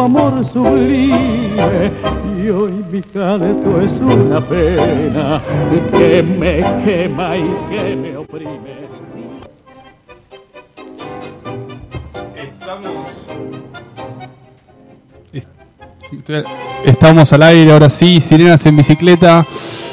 amor sublime, y hoy mi canto es una pena que me quema y que me oprime. Estamos al aire, ahora sí, Sirenas en Bicicleta.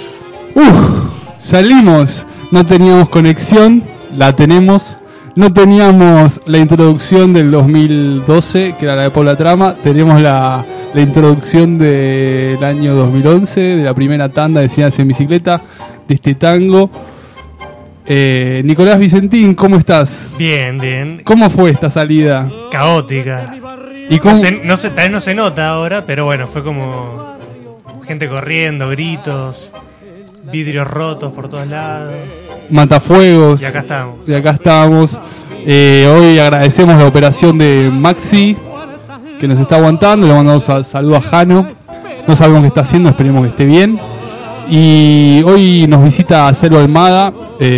Salimos, no teníamos conexión, la tenemos. No teníamos la introducción del 2012, que era la de Paula Trama. Tenemos la introducción del año 2011, de la primera tanda de Sirenas en Bicicleta, de este tango. Nicolás Vicentín, ¿cómo estás? Bien, bien. ¿Cómo fue esta salida? Caótica. ¿Y cómo? Tal vez no se nota ahora, pero bueno, fue como gente corriendo, gritos, vidrios rotos por todos lados. Matafuegos. Y acá estamos. Hoy agradecemos la operación de Maxi, que nos está aguantando. Le mandamos saludo a Jano. No sabemos qué está haciendo, esperemos que esté bien. Y hoy nos visita Celo Almada.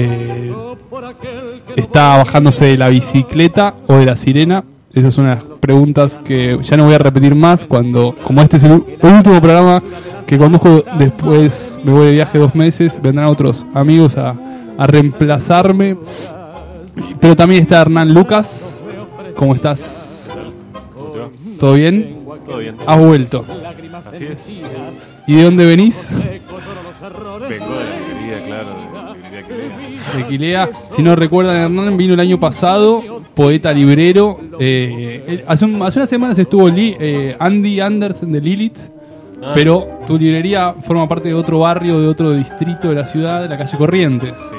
Está bajándose de la bicicleta o de la sirena. Esas son las preguntas que ya no voy a repetir más. Como este es el último programa que conduzco, después me voy de viaje 2 meses, vendrán otros amigos a reemplazarme. Pero también está Hernán Lucas. ¿Cómo estás? ¿Todo bien? Todo bien. ¿Has vuelto? Así es. ¿Y de dónde venís? Vengo de la querida, claro, de Quilea. De Quilea. Si no recuerdan, Hernán vino el año pasado, poeta librero. Hace unas semanas estuvo Andy Anderson de Lilith. Pero tu librería forma parte de otro barrio, de otro distrito de la ciudad, de la calle Corrientes. Sí,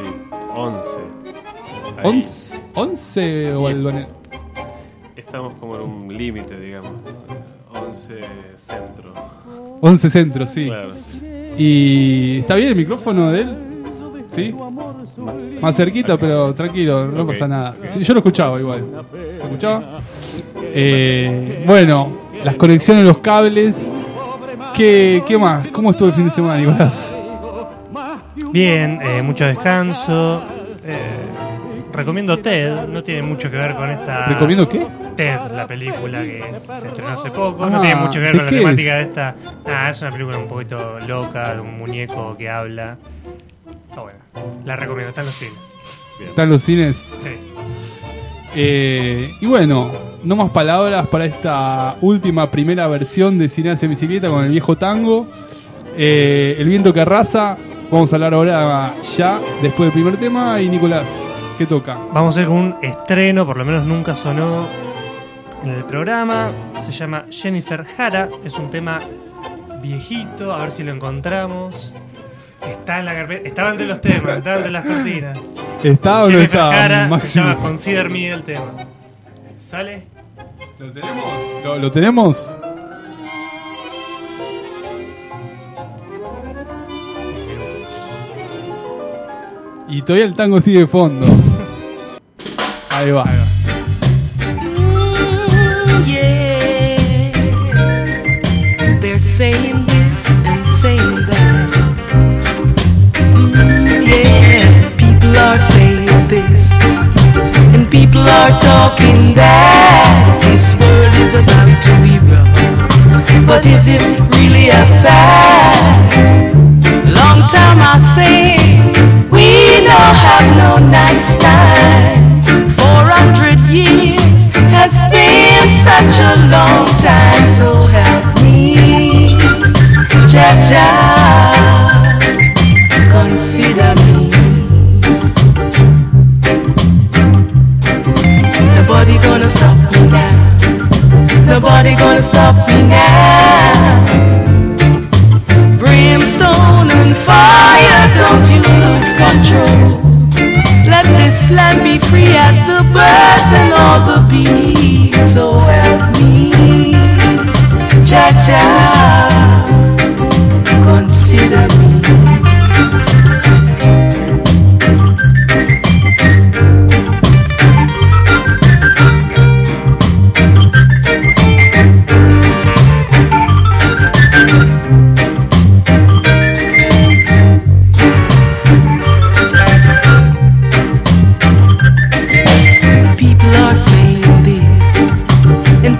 11. ¿11 o algo en el? Estamos como en un límite, digamos. 11 centro. 11 centro, sí. Claro. ¿Y está bien el micrófono de él? ¿Sí? Más cerquita, pero tranquilo, no pasa nada. Sí, yo lo escuchaba igual. ¿Se escuchaba? Bueno, las conexiones, los cables. ¿Qué más? ¿Cómo estuvo el fin de semana, Nicolás? Bien, mucho descanso. Recomiendo TED, no tiene mucho que ver con esta... ¿Recomiendo qué? TED, la película que se estrenó hace poco. No tiene mucho que ver con la temática de esta... es una película un poquito loca, de un muñeco que habla. Está buena, la recomiendo, está en los cines. Bien. ¿Están los cines? Sí. Y bueno, no más palabras para esta primera versión de Sirenas en Bicicleta con el viejo tango. El viento que arrasa. Vamos a hablar ahora ya, después del primer tema. Y Nicolás, ¿qué toca? Vamos a ir con un estreno, por lo menos nunca sonó en el programa. Se llama Jennifer Jara. Es un tema viejito, a ver si lo encontramos. Está en la carpeta, estaba entre los temas, estaba entre las cortinas. ¿Está o no Jennifer está? Jara, Máximo. se llama Consider Me el tema. ¿Sale? ¿Lo tenemos? ¿Lo tenemos? Y todavía el tango sigue de fondo. Ahí va. Yeah. They're saying this and saying that. Yeah. People are saying this and people are talking that. This world is about to erupt, but is it really a fact? Long time I say we don't have no nice time. 400 years has been such a long time. So help me, Jah Jah, consider me. Nobody gonna stop me now. Nobody gonna stop me now. Brimstone and fire, don't you lose control. Let this land be free as the birds and all the bees. So help me, Jah Jah, consider me.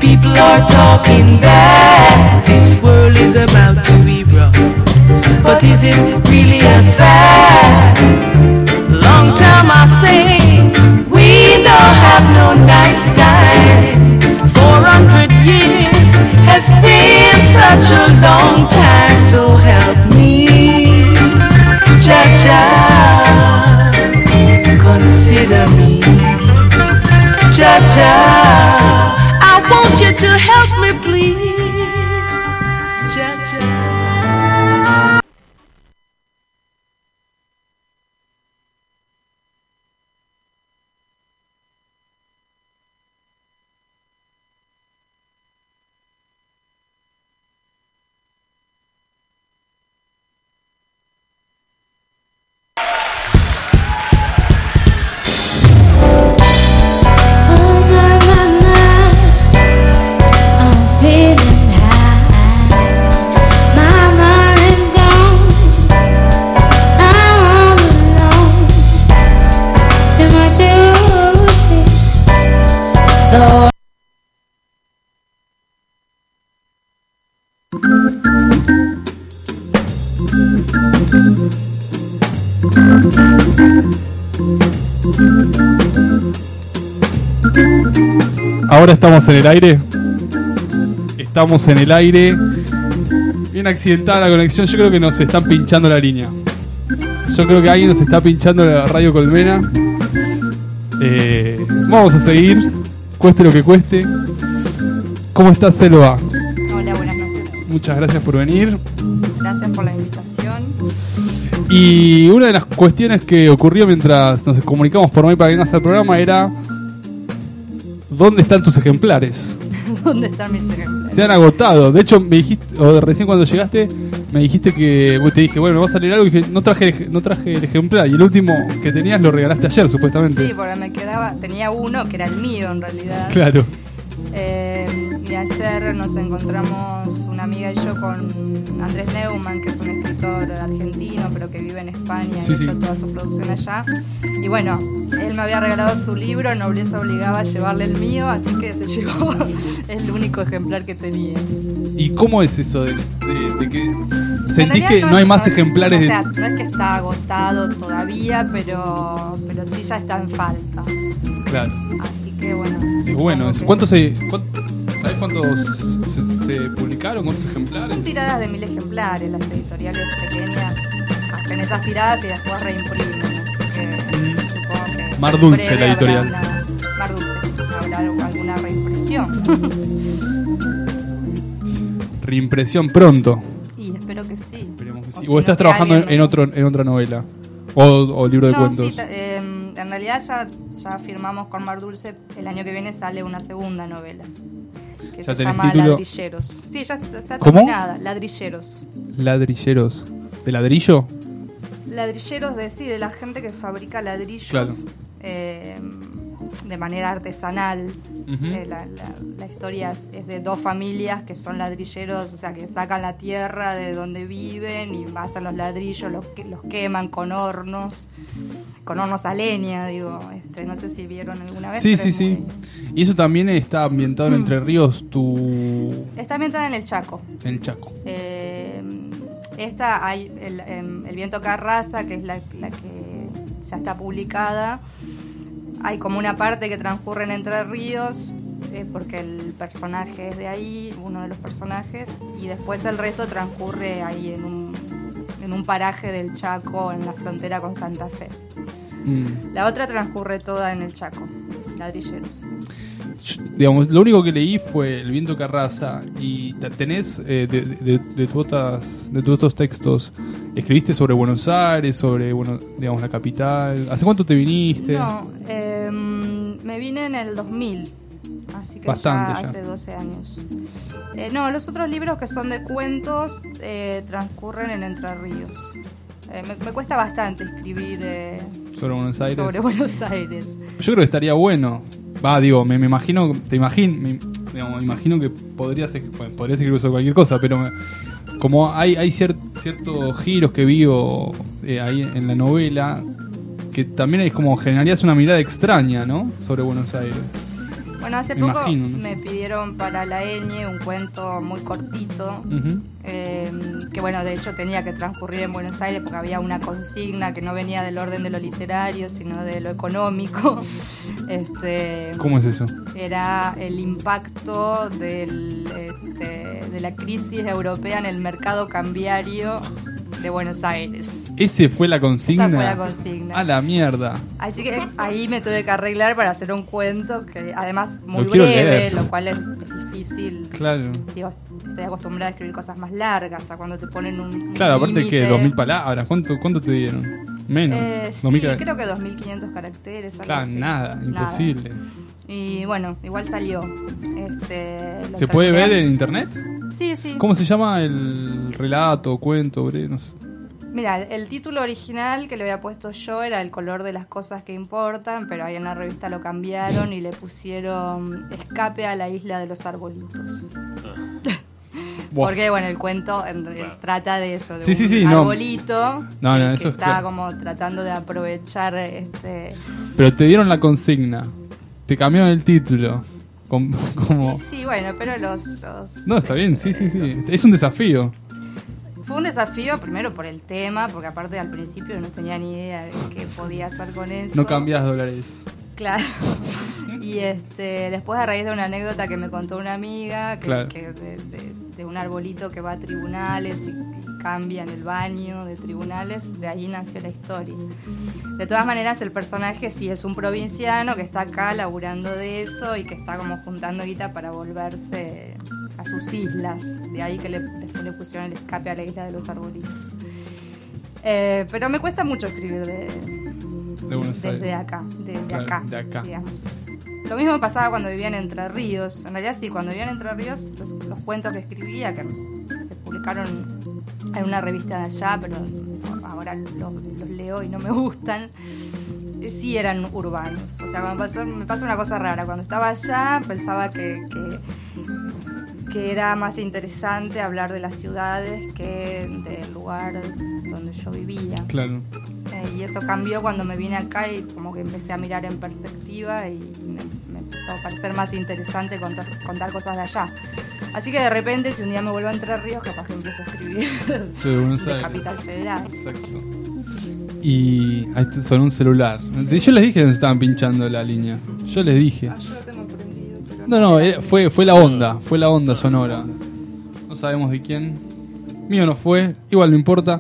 people are talking that this world is about to erupt. But is it really a fact? Long time I say, we don't have no night sky. 400 years has been such a long time, so help me, Jah-Jah, consider me, Jah-Jah, I want you to help me please, Jah-Jah. Ahora estamos en el aire. Estamos en el aire. Bien accidentada la conexión. Yo creo que nos están pinchando la línea. Yo creo que alguien nos está pinchando la radio Colmena. Vamos a seguir, cueste lo que cueste. ¿Cómo estás, Selva? Hola, buenas noches. Muchas gracias por venir. Gracias por la invitación. Y una de las cuestiones que ocurrió mientras nos comunicamos por mail para que vengas al programa era: ¿dónde están tus ejemplares? ¿Dónde están mis ejemplares? Se han agotado. De hecho, me dijiste, o recién cuando llegaste, me dijiste que te dije, bueno, me vas a leer algo, y dije, no traje el ejemplar. Y el último que tenías lo regalaste ayer, supuestamente. Sí, porque tenía uno que era el mío en realidad. Claro. Y ayer nos encontramos una amiga y yo con Andrés Neumann, que es un escritor argentino, pero que vive en España y hizo toda su producción allá. Y bueno, él me había regalado su libro, Nobleza obligaba a llevarle el mío, así que se llevó el único ejemplar que tenía. ¿Y cómo es eso de que sentís que no hay más ejemplares? O sea, no es que está agotado todavía, pero sí ya está en falta. Claro. Así que bueno. Y bueno, ¿sabés cuántos se publicaron? ¿Cuántos ejemplares? Son tiradas de 1000 ejemplares. Las editoriales pequeñas hacen esas tiradas y después reimprimen. Así que supongo que Mar Dulce, la editorial. Mar Dulce, habrá alguna reimpresión. Reimpresión pronto. Y espero que sí. Esperemos que sí. ¿O estás trabajando en otra novela? ¿O libro de cuentos? Sí, en realidad ya firmamos con Mar Dulce. El año que viene sale una segunda novela que ¿Ya se llama título? Ladrilleros. Sí, ya está ¿Cómo? terminada. Ladrilleros. Ladrilleros. ¿De ladrillo? Ladrilleros de la gente que fabrica ladrillos. Claro. De manera artesanal. Uh-huh. La historia es de dos familias que son ladrilleros, o sea, que sacan la tierra de donde viven y hacen los ladrillos, los queman con hornos a leña, digo. No sé si vieron alguna vez. Sí. Y eso también está ambientado en Entre Ríos, Está ambientada en el Chaco. En el Chaco. Hay el Viento Carraza, que es la que ya está publicada. Hay como una parte que transcurre en Entre Ríos, porque el personaje es de ahí, uno de los personajes, y después el resto transcurre ahí en un paraje del Chaco, en la frontera con Santa Fe. La otra transcurre toda en el Chaco, Ladrilleros. Digamos, lo único que leí fue El Viento Carraza. Y tenés de tus otros textos, ¿escribiste sobre Buenos Aires, sobre digamos la capital? ¿Hace cuánto te viniste? No, me vine en el 2000, así que bastante ya hace 12 años. No, los otros libros que son de cuentos transcurren en Entre Ríos. Me cuesta bastante escribir sobre Buenos Aires. Yo creo que estaría bueno. Me imagino que podrías escribir sobre cualquier cosa, pero como hay ciertos giros que vi ahí en la novela, que también es como generarías una mirada extraña, ¿no? Sobre Buenos Aires. Bueno, hace Me poco imagino, ¿no? me pidieron para la Ñ un cuento muy cortito, Ujú. que bueno, de hecho tenía que transcurrir en Buenos Aires porque había una consigna que no venía del orden de lo literario, sino de lo económico. ¿Cómo es eso? Era el impacto de la crisis europea en el mercado cambiario de Buenos Aires. ¿Ese fue la consigna? Esa fue la consigna. A la mierda. Así que ahí me tuve que arreglar para hacer un cuento que además muy Lo quiero breve, leer. lo cual es difícil. Claro. Digo, estoy acostumbrada a escribir cosas más largas, o sea, cuando te ponen un Claro, aparte límite. que 2000 palabras. ¿Cuánto te dieron? Menos. Sí, 2000 caracteres. creo que 2500 caracteres. Algo Claro, así. nada, imposible. Y bueno, igual salió. Lo ¿Se puede terminé. ver en internet? Sí, sí. ¿Cómo se llama el relato, cuento, breve? No sé. Mira, el título original que le había puesto yo era El color de las cosas que importan, pero ahí en la revista lo cambiaron y le pusieron Escape a la isla de los arbolitos. Buah. Porque, bueno, el cuento trata de eso, de Sí, un sí, sí, no. arbolito No, que eso es está claro. como tratando de aprovechar Pero te dieron la consigna. Te cambiaron el título. Como... y sí, bueno, pero los No, está bien, sí. Es un desafío. Fue un desafío primero por el tema, porque aparte al principio no tenía ni idea de qué podía hacer con eso. No cambias dólares. Claro. Y después a raíz de una anécdota que me contó una amiga, Claro. que de un arbolito que va a tribunales y cambia en el baño de tribunales, de ahí nació la historia. De todas maneras, el personaje sí es un provinciano que está acá laburando de eso y que está como juntando guita para volverse a sus islas. De ahí que después le pusieron el Escape a la isla de los arbolitos. Pero me cuesta mucho escribir De Buenos desde Aires. acá, Claro, de acá. digamos. Lo mismo pasaba cuando vivía en Entre Ríos. En realidad sí, cuando vivía en Entre Ríos, los cuentos que escribía, que se publicaron en una revista de allá, pero ahora los leo y no me gustan, sí eran urbanos. O sea, me pasó una cosa rara. Cuando estaba allá pensaba que era más interesante hablar de las ciudades que del lugar donde yo vivía. Claro. Y eso cambió cuando me vine acá y como que empecé a mirar en perspectiva y me empezó a parecer más interesante contar cosas de allá. Así que de repente, si un día me vuelvo a Entre Ríos, capaz que empiezo a escribir Soy de Buenos de Aires. Capital Federal. Exacto. Y ahí sonó un celular. Yo les dije que nos estaban pinchando la línea. Yo les dije. Yo lo tengo prendido, pero No, fue la onda sonora. No sabemos de quién. Mío no fue, igual no importa.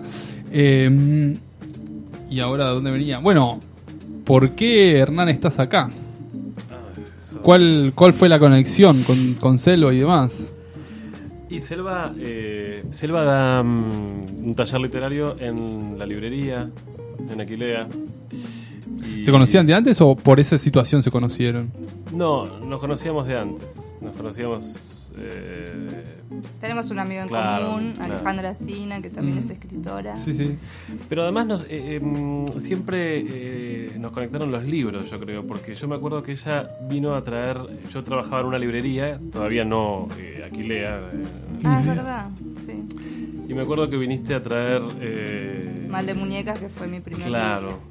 ¿Y ahora de dónde venía? Bueno, ¿por qué, Hernán, estás acá? ¿Cuál fue la conexión con Selva y demás? Y Selva da un taller literario en la librería, en Aquilea. Y- ¿Se conocían de antes o por esa situación se conocieron? No, nos conocíamos de antes. Nos conocíamos... tenemos un amigo en Claro, común, claro. Alejandra Sina, que también es escritora. Sí, sí. Pero además siempre nos conectaron los libros, yo creo, porque yo me acuerdo que ella vino a traer, yo trabajaba en una librería, todavía no Aquilea, Ah, es verdad, sí. y me acuerdo que viniste a traer... Mal de Muñecas, que fue mi primer Claro, libro.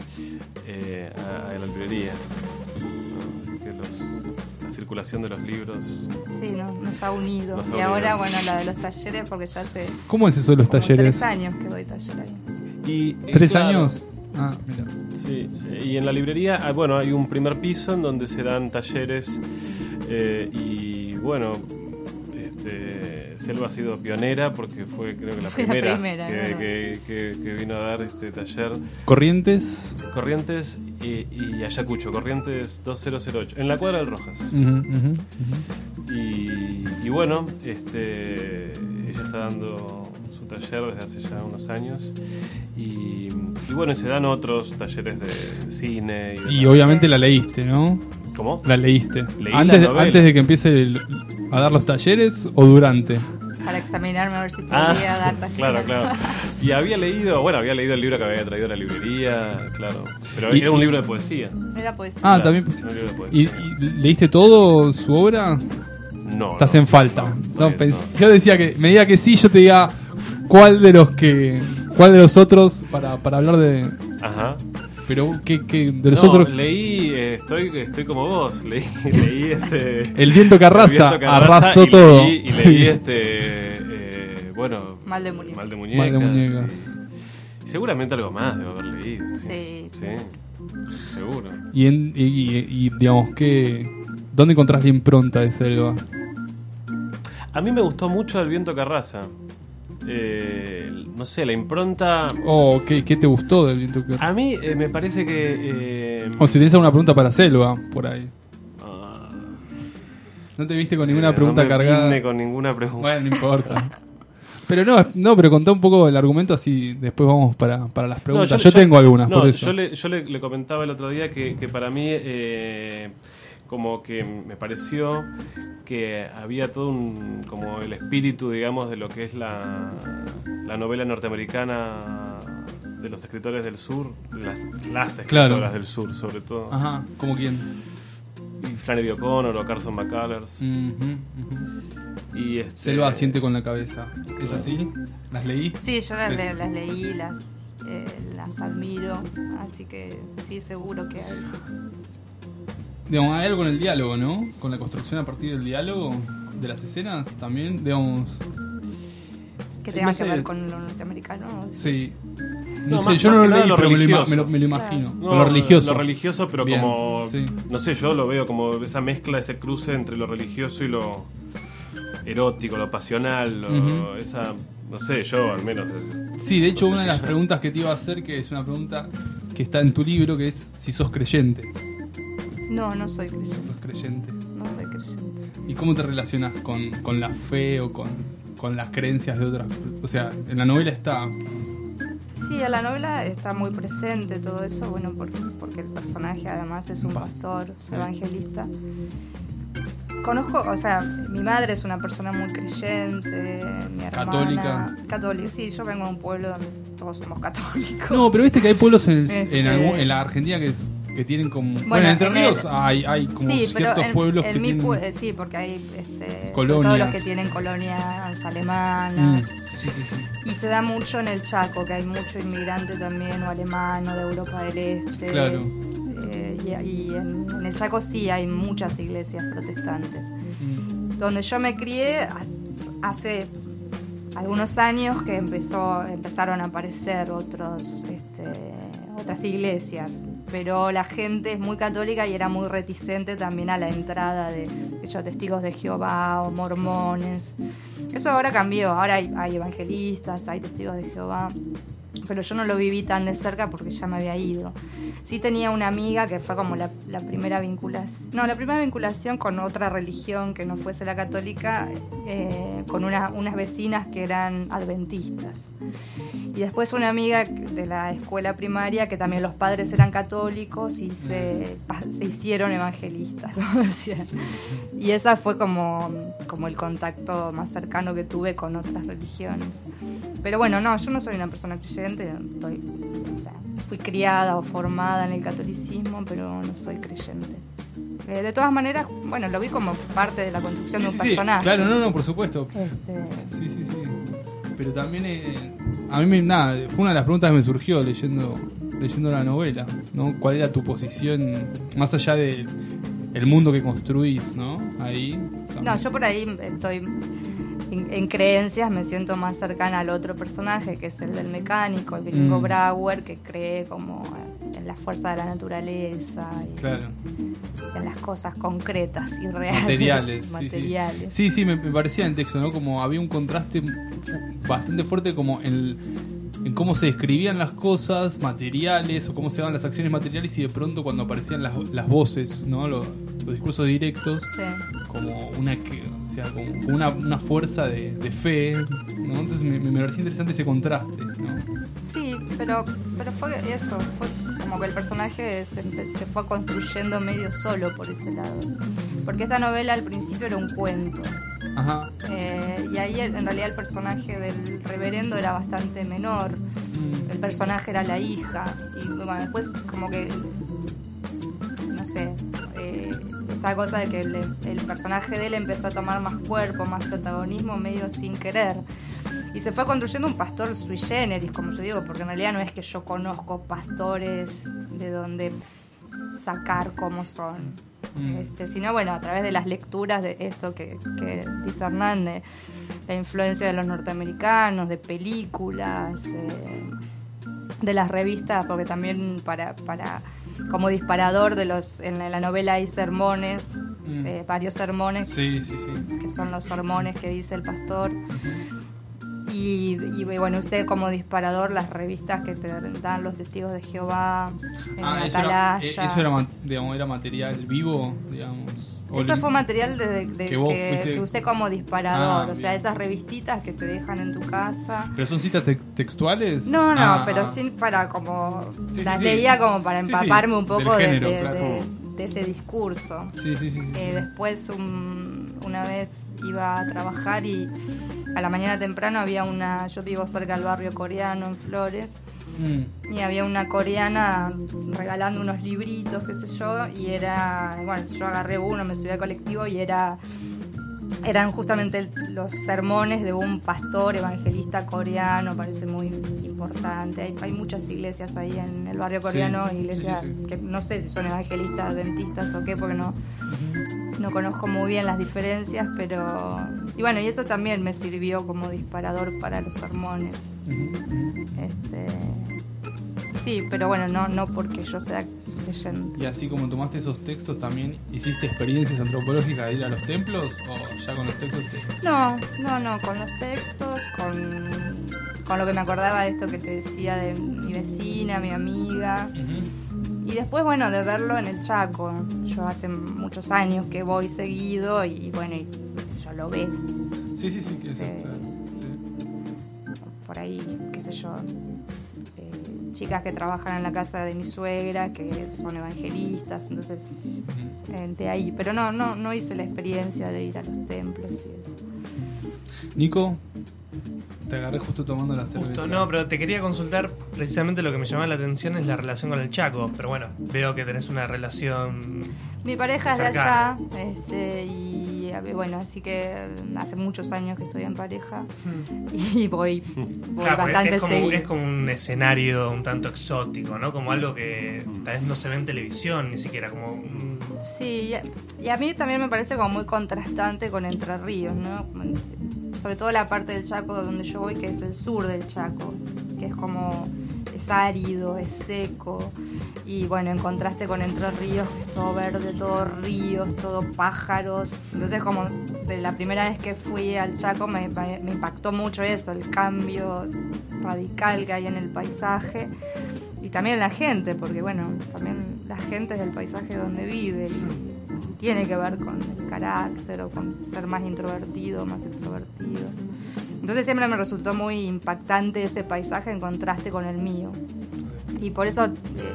a la librería. Así que la circulación de los libros... Sí, nos ha unido. Nos ha Y unido. ahora, bueno, la de los talleres, porque ya hace ¿Cómo es eso de los como talleres? 3 años que doy taller ahí. Y, ¿3 claro, años? Ah, mira. Sí, y en la librería, bueno, hay un primer piso en donde se dan talleres y bueno, Selva ha sido pionera porque fue creo que la Fue la primera, primera, ¿verdad? que vino a dar este taller. Corrientes. Corrientes y Ayacucho, Corrientes 2008, en la cuadra del Rojas. Ujú, ujú, ujú. Y bueno, ella está dando su taller desde hace ya unos años y bueno, se dan otros talleres de cine y Y demás. obviamente la leíste, ¿no? ¿Cómo? La leíste. Leí Antes, la novela. antes de que empiece a dar los talleres o durante. Para examinarme a ver si podía dar taller. claro. Y había leído el libro que había traído a la librería, claro. Pero Y- era un libro de poesía. Era poesía. Ah, Claro, también. es un libro de ¿Y, poesía. y leíste todo su obra? No. Estás no, en falta. no, No, no. yo decía que me diga que sí, yo te diga cuál de los otros para hablar de. Ajá. Pero ¿qué de los No, otros? leí estoy como vos. Leí El viento que arrasa, arrasó y todo. leí bueno, Mal de muñecas. Mal de Mal de muñecas. sí. Y seguramente algo más debo haber leído. Sí. Sí, seguro. Y digamos, ¿dónde encontrás la impronta de Selva? A mí me gustó mucho El viento que arrasa. No sé, la impronta. ¿Qué te gustó del viento que arrasa? A mí me parece que. O si tenés alguna pregunta para Selva, por ahí. ¿No te viste con ninguna pregunta no me cargada? vine con ninguna pregunta. Bueno, no importa. Pero pero contá un poco el argumento, así después vamos para las preguntas. Yo tengo algunas, por eso. Yo le comentaba el otro día que para mí como que me pareció que había todo como el espíritu, digamos, de lo que es la novela norteamericana de los escritores del sur, las escritoras del sur, sobre todo. Ajá, ¿como quién? Y Flannery O'Connor o Carson McCullers. Y Selva asiente con la cabeza. ¿Es así? ¿Las leíste? Sí, yo las leí, las admiro, así que sí, seguro que hay. Digamos, hay algo en el diálogo, ¿no? Con la construcción a partir del diálogo de las escenas también, digamos. Que tenga que ver con lo norteamericano. Sí. No sé, más, yo no lo más leí, lo pero religioso. me lo imagino. No, Con lo religioso. Lo religioso, pero bien, como. Sí. No sé, yo lo veo como esa mezcla, ese cruce entre lo religioso y lo erótico, lo pasional, esa. No sé, yo al menos. Sí, de hecho, no sé una de las preguntas que te iba a hacer, que es una pregunta que está en tu libro, que es si sos creyente. No soy creyente. ¿Sos creyente? No soy creyente. ¿Y cómo te relacionas con la fe o con las creencias de otras? O sea, en la novela está. Sí, en la novela está muy presente todo eso, bueno, porque el personaje además es un pastor evangelista. Conozco, o sea, mi madre es una persona muy creyente, mi hermana... Católica, sí, yo vengo de un pueblo donde todos somos católicos. No, pero viste que hay pueblos en la Argentina que tienen como... Bueno, en Entre Ríos hay como ciertos pueblos que tienen... sí, porque hay colonias. todos los que tienen colonias alemanas. Sí. Y se da mucho en el Chaco, que hay mucho inmigrante también, o alemán, o de Europa del Este. Claro. Y en el Chaco sí hay muchas iglesias protestantes. Donde yo me crié hace algunos años que empezaron a aparecer otras iglesias, pero la gente es muy católica y era muy reticente también a la entrada de testigos de Jehová o mormones. Eso ahora cambió, ahora hay evangelistas, hay testigos de Jehová, pero yo no lo viví tan de cerca porque ya me había ido. Sí tenía una amiga que fue como la primera vinculación con otra religión que no fuese la católica, con unas vecinas que eran adventistas. Y después una amiga de la escuela primaria que también los padres eran católicos y se hicieron evangelistas, como decían. Y esa fue como el contacto más cercano que tuve con otras religiones. Pero bueno, no, yo no soy una persona creyente, fui criada o formada en el catolicismo, pero no soy creyente. De todas maneras, bueno, lo vi como parte de la construcción de un personaje. Claro, no, por supuesto. Sí. Pero también a mí fue una de las preguntas que me surgió leyendo la novela, ¿no? ¿Cuál era tu posición más allá del mundo que construís, ¿no? Ahí. También. No, yo por ahí estoy en creencias, me siento más cercana al otro personaje, que es el del mecánico, el gringo Brouwer, que cree como en la fuerza de la naturaleza y en las cosas concretas y reales. Materiales. Sí, me parecía en texto, ¿no? Como había un contraste bastante fuerte como en cómo se describían las cosas materiales o cómo se daban las acciones materiales, y de pronto cuando aparecían las voces, ¿no? Los discursos directos, como una fuerza de fe, ¿no? Entonces me parecía interesante ese contraste, ¿no? Sí, pero fue eso, fue como que el personaje se fue construyendo medio solo por ese lado, porque esta novela al principio era un cuento. Ajá. Y ahí en realidad el personaje del reverendo era bastante menor, el personaje era la hija, y bueno, después como que no sé, esta cosa de que el personaje de él empezó a tomar más cuerpo, más protagonismo medio sin querer, y se fue construyendo un pastor sui generis, como yo digo, porque en realidad no es que yo conozco pastores de donde sacar cómo son. Sino, bueno, a través de las lecturas de esto que dice Hernán, de la influencia de los norteamericanos, de películas, de las revistas, porque también para como disparador en la novela hay sermones, varios sermones, sí. que son los sermones que dice el pastor. Y bueno, usé como disparador las revistas que te dan los testigos de Jehová, Atalaya. Eso era, digamos, era material vivo, digamos. Eso fue material que usé como disparador, o sea, bien. esas revistitas que te dejan en tu casa. ¿Pero son citas textuales? No, pero sí para como... Sí, las sí, leía como para empaparme un poco del género, claro. de ese discurso. Sí. Después una vez iba a trabajar y a la mañana temprano había yo vivo cerca del barrio coreano en Flores, y había una coreana regalando unos libritos, qué sé yo, y yo agarré uno, me subí al colectivo y eran justamente los sermones de un pastor evangelista coreano, parece muy importante. Hay muchas iglesias ahí en el barrio coreano, iglesias que no sé si son evangelistas, adventistas o qué, porque no conozco muy bien las diferencias, pero... Y bueno, y eso también me sirvió como disparador para los sermones. Sí, pero bueno, no porque yo sea creyente. ¿Y así como tomaste esos textos, también hiciste experiencias antropológicas de ir a los templos? ¿O ya con los textos No, con los textos, con lo que me acordaba de esto que te decía de mi vecina, mi amiga. Y después, bueno, de verlo en el Chaco. Yo hace muchos años que voy seguido y bueno, ya lo ves. Sí, que es claro. Por ahí, qué sé yo, chicas que trabajan en la casa de mi suegra, que son evangelistas, entonces de ahí. Pero no hice la experiencia de ir a los templos y eso. Nico, te agarré justo tomando la cerveza. No, pero te quería consultar precisamente lo que me llamaba la atención es la relación con el Chaco, pero bueno, veo que tenés una relación. Mi pareja es de allá, cercana. y bueno, así que hace muchos años que estoy en pareja y voy claro, bastante seguido. Es como un escenario un tanto exótico, ¿no? Como algo que tal vez no se ve en televisión ni siquiera, como... Sí, y a mí también me parece como muy contrastante con Entre Ríos, ¿no? Sobre todo la parte del Chaco donde yo voy, que es el sur del Chaco, que es como... es árido, es seco, y bueno, en contraste con Entre Ríos, que es todo verde, todo ríos, todo pájaros. Entonces, como de la primera vez que fui al Chaco me impactó mucho eso, el cambio radical que hay en el paisaje y también la gente, porque bueno, también la gente es del paisaje donde vive y tiene que ver con el carácter o con ser más introvertido, más extrovertido. Entonces siempre me resultó muy impactante ese paisaje en contraste con el mío. Y por eso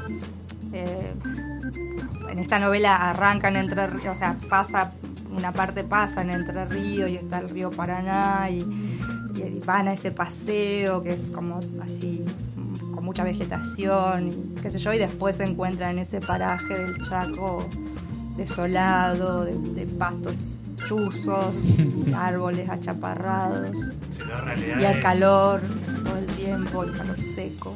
en esta novela arrancan Entre Ríos, o sea, una parte pasa en Entre Ríos y está el río Paraná y van a ese paseo que es como así, con mucha vegetación, y qué sé yo, y después se encuentran en ese paraje del Chaco desolado, de pastos chuzos, árboles achaparrados, y el calor todo el tiempo, el calor seco.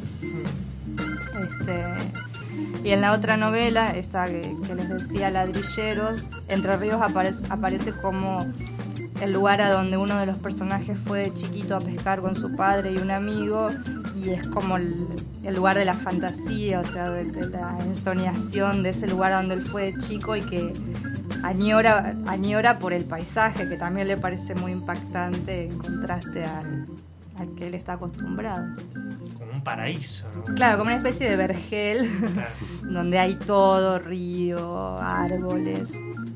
Y en la otra novela, esta que les decía, Ladrilleros, Entre Ríos aparece como el lugar a donde uno de los personajes fue de chiquito a pescar con su padre y un amigo, y es como el lugar de la fantasía, o sea, de la ensoñación de ese lugar a donde él fue de chico y que añora por el paisaje, que también le parece muy impactante en contraste al que él está acostumbrado. Como un paraíso, ¿no? Claro, como una especie de vergel, claro. Donde hay todo, río, árboles,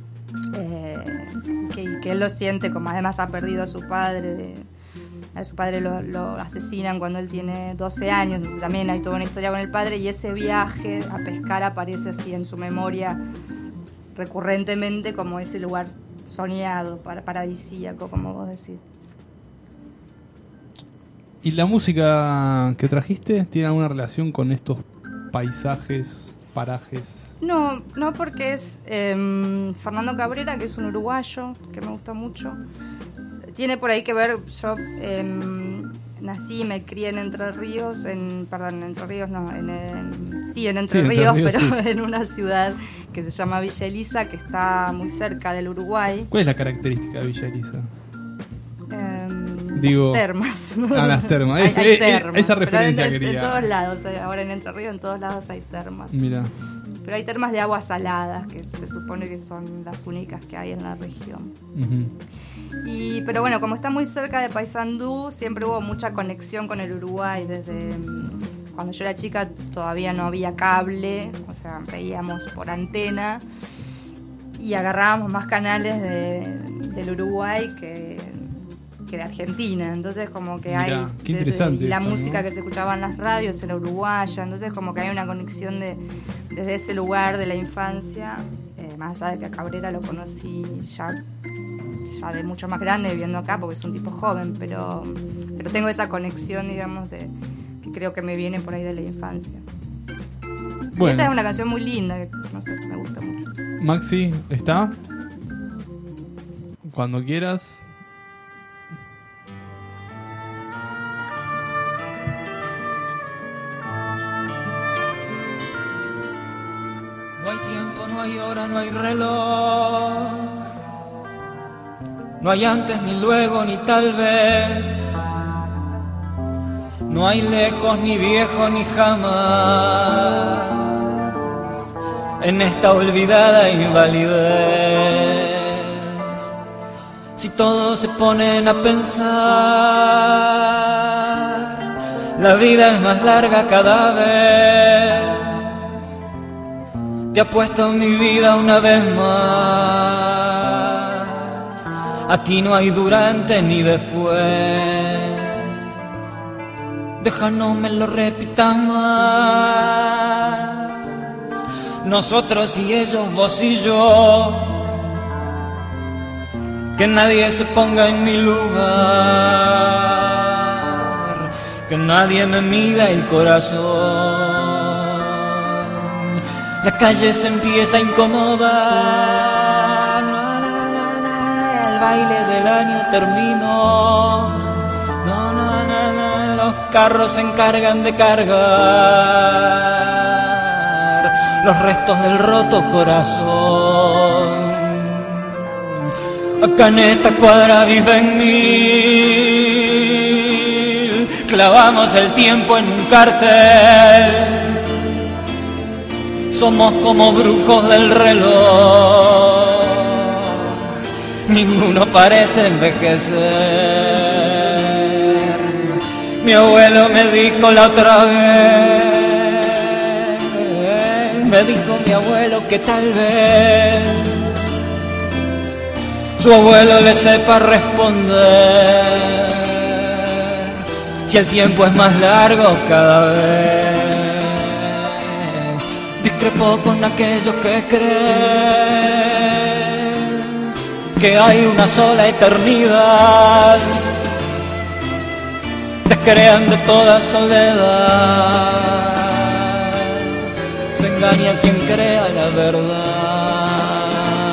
que él lo siente como además ha perdido a su padre. A su padre lo asesinan cuando él tiene 12 años, entonces también hay toda una historia con el padre, y ese viaje a pescar aparece así en su memoria recurrentemente como ese lugar soñado, paradisíaco, como vos decís. ¿Y la música que trajiste tiene alguna relación con estos paisajes, parajes? No, porque es Fernando Cabrera, que es un uruguayo que me gusta mucho. Tiene por ahí que ver, yo nací y me crié en Entre Ríos, en Entre Ríos, pero sí. en una ciudad que se llama Villa Elisa, que está muy cerca del Uruguay. ¿Cuál es la característica de Villa Elisa? Termas. Las termas. Hay termas, Esa referencia pero quería. En todos lados, ahora en Entre Ríos, en todos lados hay termas. Mira. Pero hay termas de aguas saladas, que se supone que son las únicas que hay en la región. Pero bueno, como está muy cerca de Paysandú, siempre hubo mucha conexión con el Uruguay. Desde cuando yo era chica todavía no había cable, o sea, veíamos por antena y agarrábamos más canales del Uruguay que de Argentina. Entonces como que hay qué interesante la eso, música, ¿no? que se escuchaba en las radios era uruguaya. Entonces como que hay una conexión desde ese lugar de la infancia, más allá de que a Cabrera lo conocí ya de mucho más grande, viviendo acá, porque es un tipo joven, pero tengo esa conexión, digamos, que creo que me viene por ahí de la infancia. Bueno. Y esta es una canción muy linda, que no sé, me gusta mucho. Maxi, ¿está? Cuando quieras. No hay tiempo, no hay hora, no hay reloj. No hay antes, ni luego, ni tal vez. No hay lejos, ni viejo, ni jamás. En esta olvidada invalidez, si todos se ponen a pensar, la vida es más larga cada vez. Te apuesto mi vida una vez más. Aquí no hay durante ni después. Déjanos me lo repitan más. Nosotros y ellos, vos y yo. Que nadie se ponga en mi lugar. Que nadie me mida el corazón. La calle se empieza a incomodar. El baile del año terminó. Los carros se encargan de cargar los restos del roto corazón. Acá en esta cuadra viven mil. Clavamos el tiempo en un cartel. Somos como brujos del reloj. Ninguno parece envejecer. Mi abuelo me dijo la otra vez. Me dijo mi abuelo que tal vez su abuelo le sepa responder. Si el tiempo es más largo cada vez. Discrepo con aquellos que creen que hay una sola eternidad. Descrean de toda soledad. Se engaña quien crea la verdad.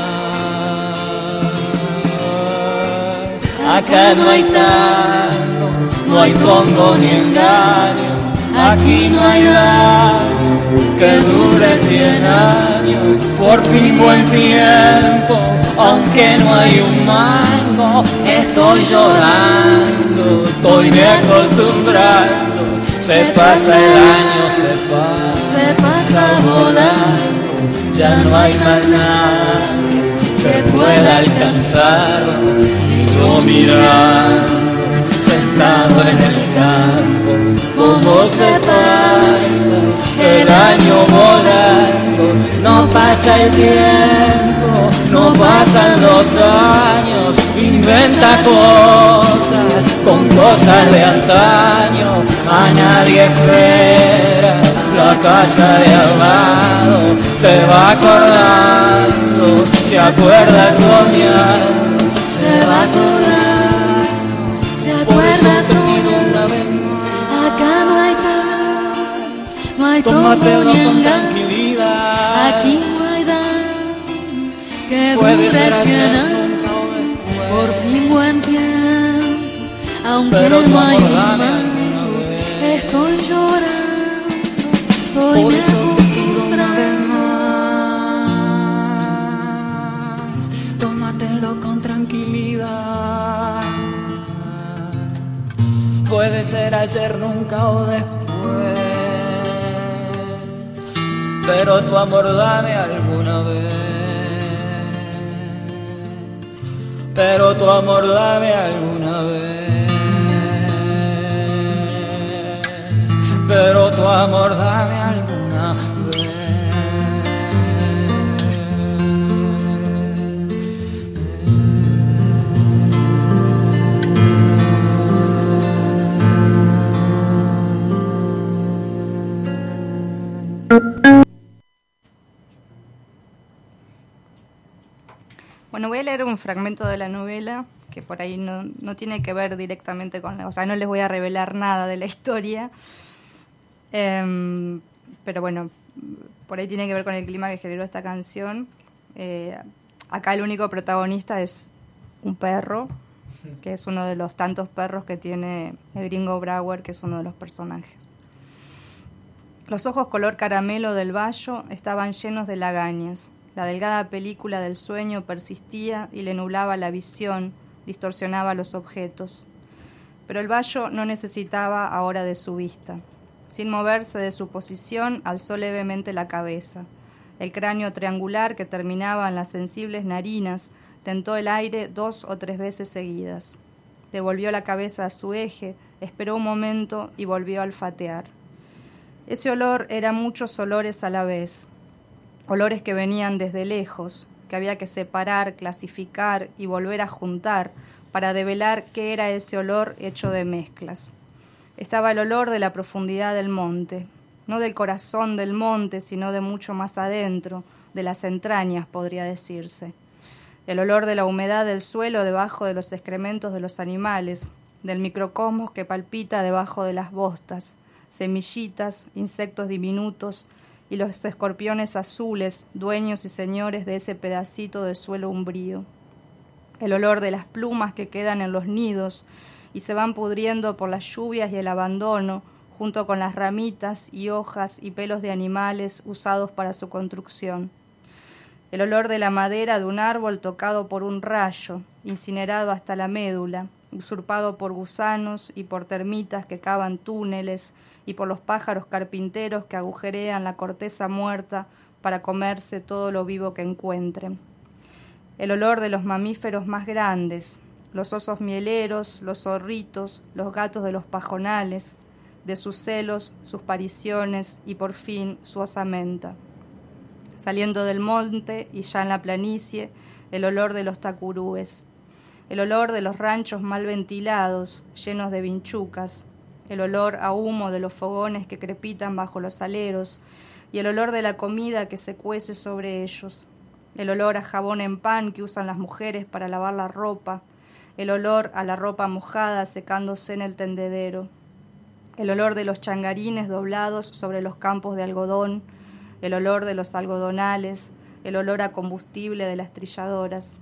Acá no hay tango, no hay tongo ni engaño. Aquí no hay daño que dure 100 años. Por fin buen tiempo, aunque no hay un mango. Estoy llorando, estoy me acostumbrando. Se pasa el año, se pasa volando. Ya no hay más nada que pueda alcanzarlo. Y yo mirando, sentado en el campo, cómo se pasa el año volando. No pasa el tiempo, no pasan los años. Inventa cosas con cosas de antaño. A nadie espera, la casa de al lado se va acordando, se acuerda soñando, se va acordando, se acuerda soñando. Acá no hay paz, no hay tómatelo todo con tranquilidad. Aquí no hay daño que puede dure ser 100 años. Por fin buen tiempo, aunque pero tu no hay amor un dame mango, alguna vez. estoy llorando, hoy Por me eso te pido una vez acostumbras. más, tómatelo con tranquilidad. Puede ser ayer, nunca o después, pero tu amor dame alguna vez. Pero tu amor dame alguna vez. Pero tu amor dame alguna vez. Bueno, voy a leer un fragmento de la novela que por ahí no tiene que ver directamente con o sea, no les voy a revelar nada de la historia, pero bueno, por ahí tiene que ver con el clima que generó esta canción. Acá el único protagonista es un perro, que es uno de los tantos perros que tiene el gringo Brauer, que es uno de los personajes. Los ojos color caramelo del Bayo estaban llenos de lagañas. La delgada película del sueño persistía y le nublaba la visión, distorsionaba los objetos. Pero el Bayo no necesitaba ahora de su vista. Sin moverse de su posición, alzó levemente la cabeza. El cráneo triangular que terminaba en las sensibles narinas tentó el aire 2 o 3 veces seguidas. Devolvió la cabeza a su eje, esperó un momento y volvió a olfatear. Ese olor era muchos olores a la vez. Olores que venían desde lejos, que había que separar, clasificar y volver a juntar para develar qué era ese olor hecho de mezclas. Estaba el olor de la profundidad del monte, no del corazón del monte, sino de mucho más adentro, de las entrañas, podría decirse. El olor de la humedad del suelo debajo de los excrementos de los animales, del microcosmos que palpita debajo de las bostas, semillitas, insectos diminutos, y los escorpiones azules, dueños y señores de ese pedacito de suelo umbrío. El olor de las plumas que quedan en los nidos y se van pudriendo por las lluvias y el abandono, junto con las ramitas y hojas y pelos de animales usados para su construcción. El olor de la madera de un árbol tocado por un rayo, incinerado hasta la médula, usurpado por gusanos y por termitas que cavan túneles, y por los pájaros carpinteros que agujerean la corteza muerta para comerse todo lo vivo que encuentren. El olor de los mamíferos más grandes, los osos mieleros, los zorritos, los gatos de los pajonales, de sus celos, sus pariciones y por fin su osamenta. Saliendo del monte y ya en la planicie, el olor de los tacurúes, el olor de los ranchos mal ventilados, llenos de vinchucas, el olor a humo de los fogones que crepitan bajo los aleros y el olor de la comida que se cuece sobre ellos, el olor a jabón en pan que usan las mujeres para lavar la ropa, el olor a la ropa mojada secándose en el tendedero, el olor de los changarines doblados sobre los campos de algodón, el olor de los algodonales, el olor a combustible de las trilladoras.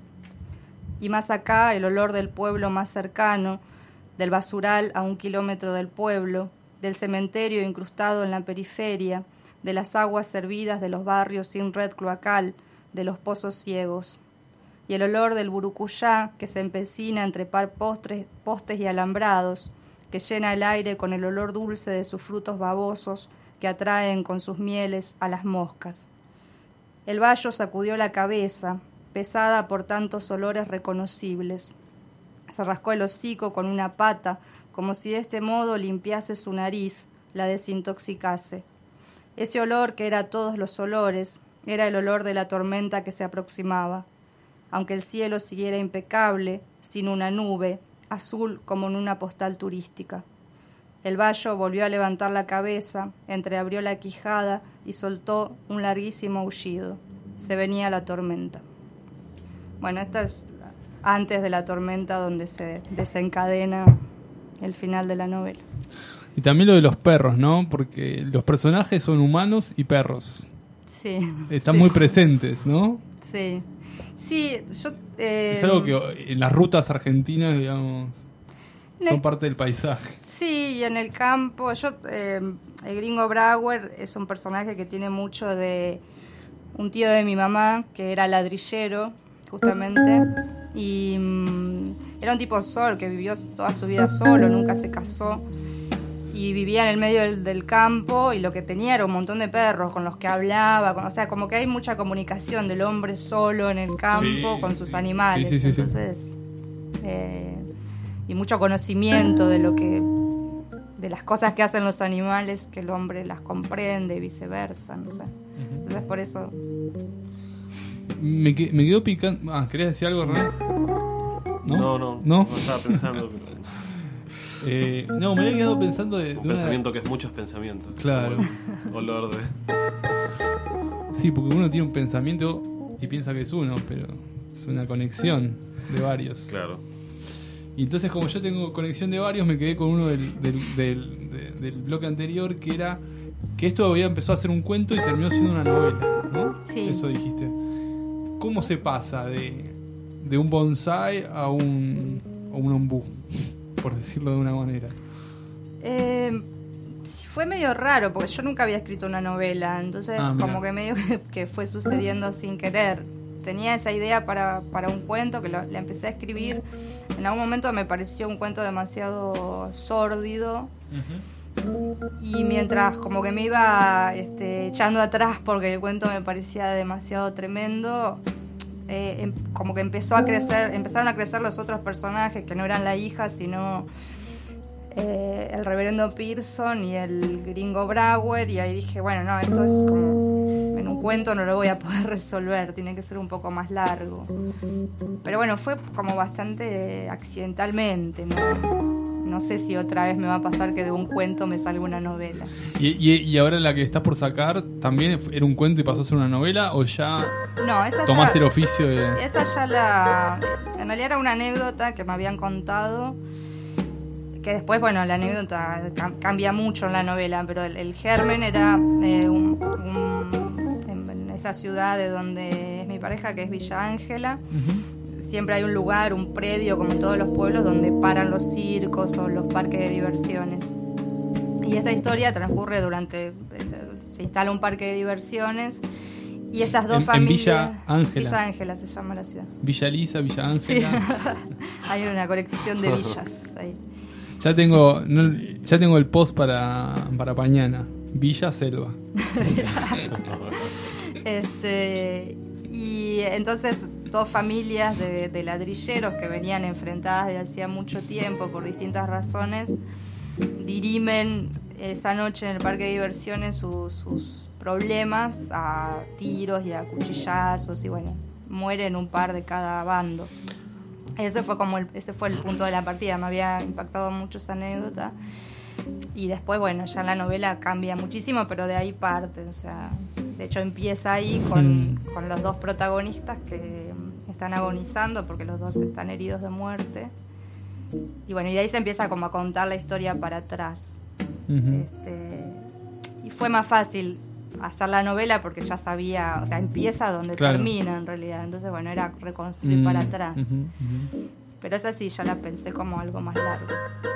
Y más acá, el olor del pueblo más cercano, del basural a 1 kilómetro del pueblo, del cementerio incrustado en la periferia, de las aguas servidas de los barrios sin red cloacal, de los pozos ciegos. Y el olor del burucuyá que se empecina entre postes y alambrados, que llena el aire con el olor dulce de sus frutos babosos que atraen con sus mieles a las moscas. El Bayo sacudió la cabeza, pesada por tantos olores reconocibles. Se rascó el hocico con una pata, como si de este modo limpiase su nariz, la desintoxicase. Ese olor, que era todos los olores, era el olor de la tormenta que se aproximaba. Aunque el cielo siguiera impecable, sin una nube, azul como en una postal turística. El Bayo volvió a levantar la cabeza, entreabrió la quijada y soltó un larguísimo aullido. Se venía la tormenta. Bueno, esta es antes de la tormenta donde se desencadena el final de la novela. Y también lo de los perros, ¿no? Porque los personajes son humanos y perros. Sí. Están muy presentes, ¿no? Sí. Sí, yo... Es algo que en las rutas argentinas, digamos... Son parte del paisaje. Sí, y en el campo, el gringo Brauer es un personaje que tiene mucho de un tío de mi mamá, que era ladrillero, justamente, y era un tipo solo, que vivió toda su vida solo, nunca se casó, y vivía en el medio del campo, y lo que tenía era un montón de perros con los que hablaba, o sea, como que hay mucha comunicación del hombre solo en el campo con sus animales, sí. entonces... y mucho conocimiento de las cosas que hacen los animales, que el hombre las comprende y viceversa, no sé. Entonces por eso... Me quedó picando... ¿Querías decir algo, René? No estaba pensando, pero... no, me había quedado pensando de un pensamiento que es muchos pensamientos. Claro. Olor de... Sí, porque uno tiene un pensamiento y piensa que es uno, pero es una conexión de varios. Claro. Y entonces, como yo tengo conexión de varios, me quedé con uno del bloque anterior, que era que esto había empezado a ser un cuento y terminó siendo una novela, ¿no? Sí. Eso dijiste. ¿Cómo se pasa de un bonsai a un ombú, por decirlo de una manera? Fue medio raro, porque yo nunca había escrito una novela, entonces como que medio que fue sucediendo sin querer. Tenía esa idea para un cuento que la empecé a escribir. En algún momento me pareció un cuento demasiado sórdido. Y mientras como que me iba echando atrás porque el cuento me parecía demasiado tremendo, como que empezaron a crecer los otros personajes, que no eran la hija, sino el reverendo Pearson y el gringo Brauer, y ahí dije, bueno, no, esto es como... En un cuento no lo voy a poder resolver, tiene que ser un poco más largo. Pero bueno, fue como bastante accidentalmente, no sé si otra vez me va a pasar que de un cuento me salga una novela. ¿Y ahora la que estás por sacar también era un cuento y pasó a ser una novela, o ya no, esa tomaste ya, el oficio de... Esa ya en realidad era una anécdota que me habían contado, que después, bueno, la anécdota cambia mucho en la novela, pero el germen era en esta ciudad de donde es mi pareja, que es Villa Ángela. Siempre hay un lugar, un predio, como en todos los pueblos, donde paran los circos o los parques de diversiones. Y esta historia transcurre se instala un parque de diversiones, y estas dos familias... En Villa Ángela. Villa Ángela se llama la ciudad. Villa Lisa, Villa Ángela. Sí. Hay una colección de villas ahí. Ya tengo el post para mañana. Villa Selva. Y entonces dos familias de ladrilleros que venían enfrentadas desde hacía mucho tiempo por distintas razones dirimen esa noche en el parque de diversiones sus problemas a tiros y a cuchillazos, y bueno, mueren un par de cada bando. Ese fue el punto de la partida. Me había impactado mucho esa anécdota. Y después, bueno, ya la novela cambia muchísimo, pero de ahí parte. O sea, de hecho empieza ahí con los dos protagonistas que están agonizando porque los dos están heridos de muerte. Y bueno, y de ahí se empieza como a contar la historia para atrás. Y fue más fácil hacer la novela porque ya sabía, o sea, empieza donde termina en realidad. Entonces, bueno, era reconstruir para atrás. Pero esa sí, ya la pensé como algo más largo.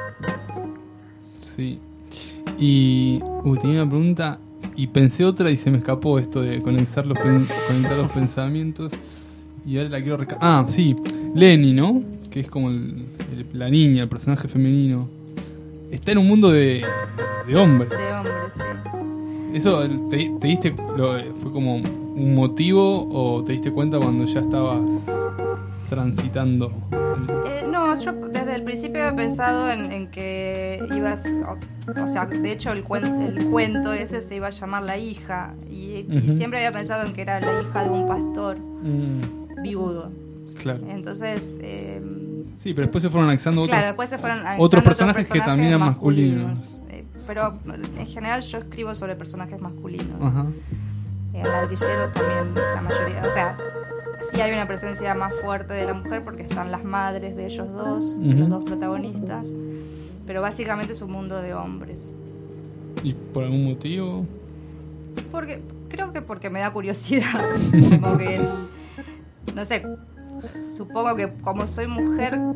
Sí. Y tenía una pregunta y pensé otra y se me escapó esto de conectar los pensamientos, y ahora la quiero sí, Lenny, ¿no? Que es como la niña, el personaje femenino. Está en un mundo de hombres. De hombres, sí. ¿Eso te diste, fue como un motivo, o te diste cuenta cuando ya estabas transitando? No, yo desde el principio había pensado en que ibas, o sea, de hecho el cuento ese se iba a llamar La Hija, y siempre había pensado en que era la hija de un pastor viudo. Claro. Entonces... sí, pero después se fueron anexando otros personajes que también eran masculinos. Pero en general yo escribo sobre personajes masculinos. Ajá. Ladrilleros también, la mayoría, o sea, sí hay una presencia más fuerte de la mujer porque están las madres de ellos dos, de los dos protagonistas, pero básicamente es un mundo de hombres. ¿Y por algún motivo? Creo que porque me da curiosidad. Como que, no sé, supongo que como soy mujer,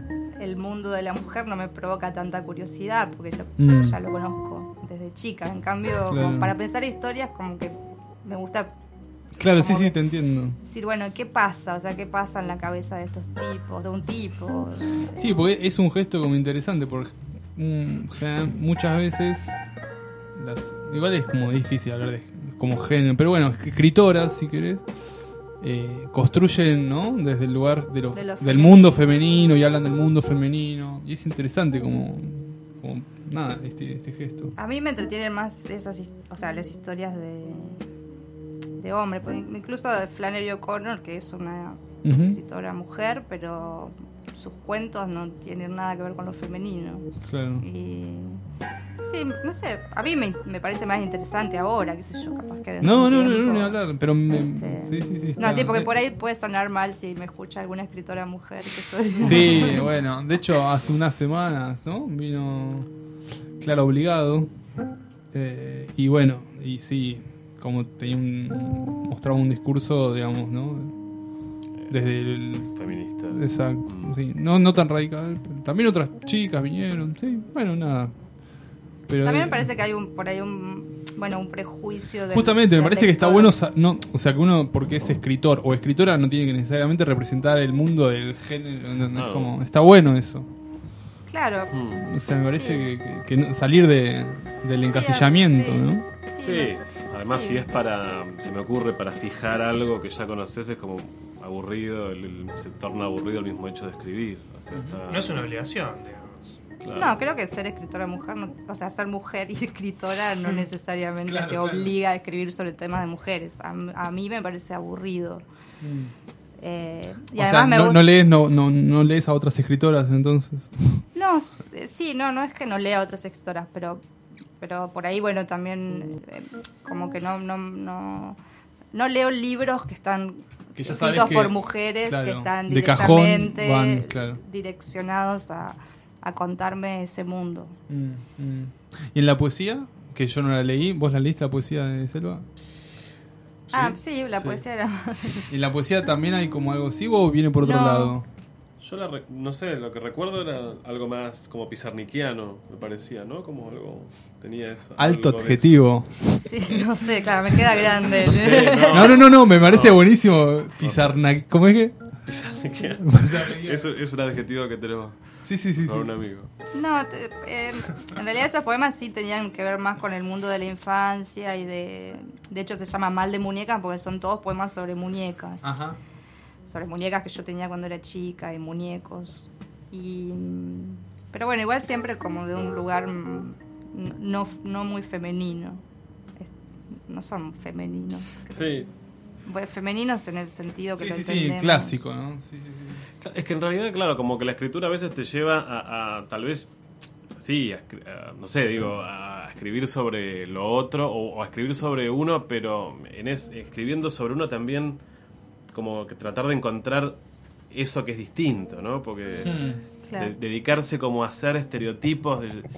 el mundo de la mujer no me provoca tanta curiosidad, porque yo ya lo conozco desde chica. En cambio, como para pensar historias, como que me gusta... Claro, sí, te entiendo. Decir, bueno, ¿qué pasa? O sea, ¿qué pasa en la cabeza de estos tipos, de un tipo? Sí, porque es un gesto como interesante, porque muchas veces, igual es como difícil hablar de como género, pero bueno, escritoras, si querés, construyen, ¿no? Desde el lugar del mundo femenino y hablan del mundo femenino, y es interesante como nada, este gesto. A mí me entretienen más las historias de hombre, pues incluso de Flannery O'Connor, que es una escritora mujer, pero sus cuentos no tienen nada que ver con lo femenino. Claro. Y sí, no sé, a mí me parece más interesante ahora, qué sé yo, capaz que... No, ni hablar, pero sí. No, sí, porque por ahí puede sonar mal si me escucha alguna escritora mujer. Sí, bueno, de hecho hace unas semanas, ¿no? Vino Clara Obligado, y bueno, y sí, como mostraba un discurso, digamos, ¿no? Desde el... feminista. Exacto, sí. No tan radical, pero también otras chicas vinieron, sí, bueno, nada. Pero también me parece que hay por ahí un prejuicio de... Justamente, me parece que está bueno, o sea, que uno, porque es escritor o escritora, no tiene que necesariamente representar el mundo del género, no. Es como, está bueno eso. Claro. O sea, me parece que salir del encasillamiento, sí, ¿no? Sí, además si se me ocurre para fijar algo que ya conoces, es como aburrido, se torna aburrido el mismo hecho de escribir. O sea, no es una obligación, digamos. Claro. No, creo que ser escritora mujer, ser mujer y escritora no necesariamente te obliga a escribir sobre temas de mujeres. A mí me parece aburrido. Y o además sea, no lees a otras escritoras entonces. No, sí, no es que no lea a otras escritoras, pero por ahí, bueno, también como que no leo libros que están escritos por mujeres, claro, que están de cajón directamente claro, direccionados a contarme ese mundo. ¿Y en la poesía? Que yo no la leí, ¿vos la leíste la poesía de Selva? Sí, la poesía era... ¿Y en la poesía también hay como algo así o viene por otro lado? Yo no sé, lo que recuerdo era algo más como pizarniquiano, me parecía, ¿no? Como algo, tenía eso. Alto adjetivo. Sí, no sé, claro, me queda grande. No sé, no, me parece buenísimo. ¿Cómo es que? Pizarniquiano. Eso es un adjetivo que tenemos. Sí. Con un amigo. No, en realidad esos poemas sí tenían que ver más con el mundo de la infancia y de hecho se llama Mal de Muñecas porque son todos poemas sobre muñecas. Ajá. Sobre muñecas que yo tenía cuando era chica y muñecos. Pero bueno, igual siempre como de un lugar no muy femenino. No son femeninos. Sí. Bueno, femeninos en el sentido que lo Sí, entendemos. clásico, ¿no? Sí. Es que en realidad, claro, como que la escritura a veces te lleva a tal vez, sí, no sé, digo, a escribir sobre lo otro o a escribir sobre uno, pero escribiendo sobre uno también como que tratar de encontrar eso que es distinto, ¿no? Porque Claro. dedicarse como a hacer estereotipos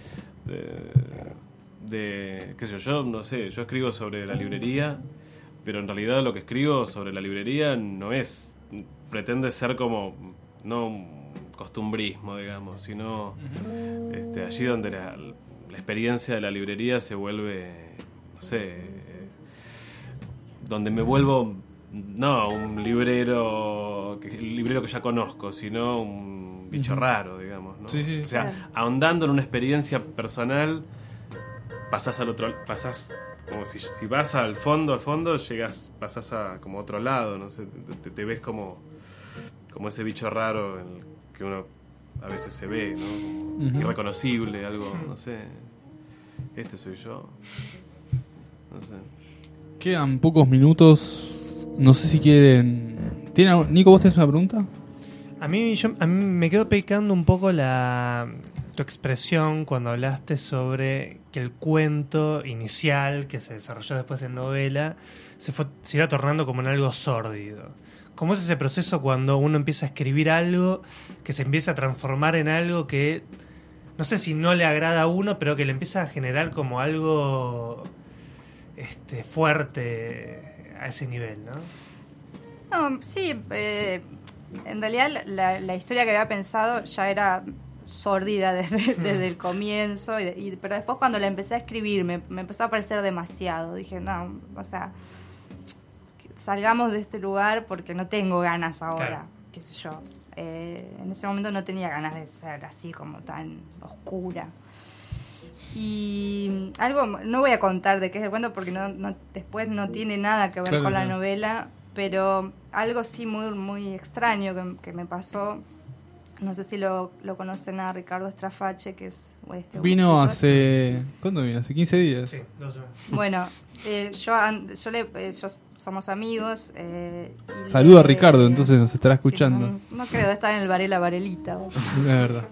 de qué sé yo, no sé, yo escribo sobre la librería, pero en realidad lo que escribo sobre la librería pretende ser como no un costumbrismo, digamos, sino allí donde la experiencia de la librería se vuelve, no sé, donde me vuelvo no un librero que ya conozco, sino un bicho raro, digamos, ¿no? Sí. O sea, Claro. ahondando en una experiencia personal, pasás como si vas al fondo, pasás a como otro lado, no sé, te ves como ese bicho raro en el que uno a veces se ve, ¿no? Como irreconocible, algo, no sé. Este soy yo. No sé. Quedan pocos minutos. No sé si quieren. Nico, ¿vos tenés una pregunta? A mí me quedó picando un poco tu expresión cuando hablaste sobre que el cuento inicial que se desarrolló después en novela se iba tornando como en algo sórdido. ¿Cómo es ese proceso cuando uno empieza a escribir algo que se empieza a transformar en algo que no sé si no le agrada a uno, pero que le empieza a generar como algo fuerte a ese nivel, ¿no? No, sí, en realidad la historia que había pensado ya era sórdida desde el comienzo, pero después cuando la empecé a escribir me empezó a parecer demasiado. Dije, no, o sea, salgamos de este lugar porque no tengo ganas ahora, Claro. qué sé yo. En ese momento no tenía ganas de ser así como tan oscura. Y algo, no voy a contar de qué es el cuento porque después no tiene nada que ver Claro, con la claro. novela, pero algo sí muy, muy extraño que me pasó. No sé si lo conocen a Ricardo Strafache, que es Vino un escritor. hace... ¿Cuándo vino? Hace 15 días. Sí, 12. Bueno, yo somos amigos. Y Saludo a Ricardo, entonces nos estará escuchando. Sí, no creo, está en el Varela Varelita. Es verdad.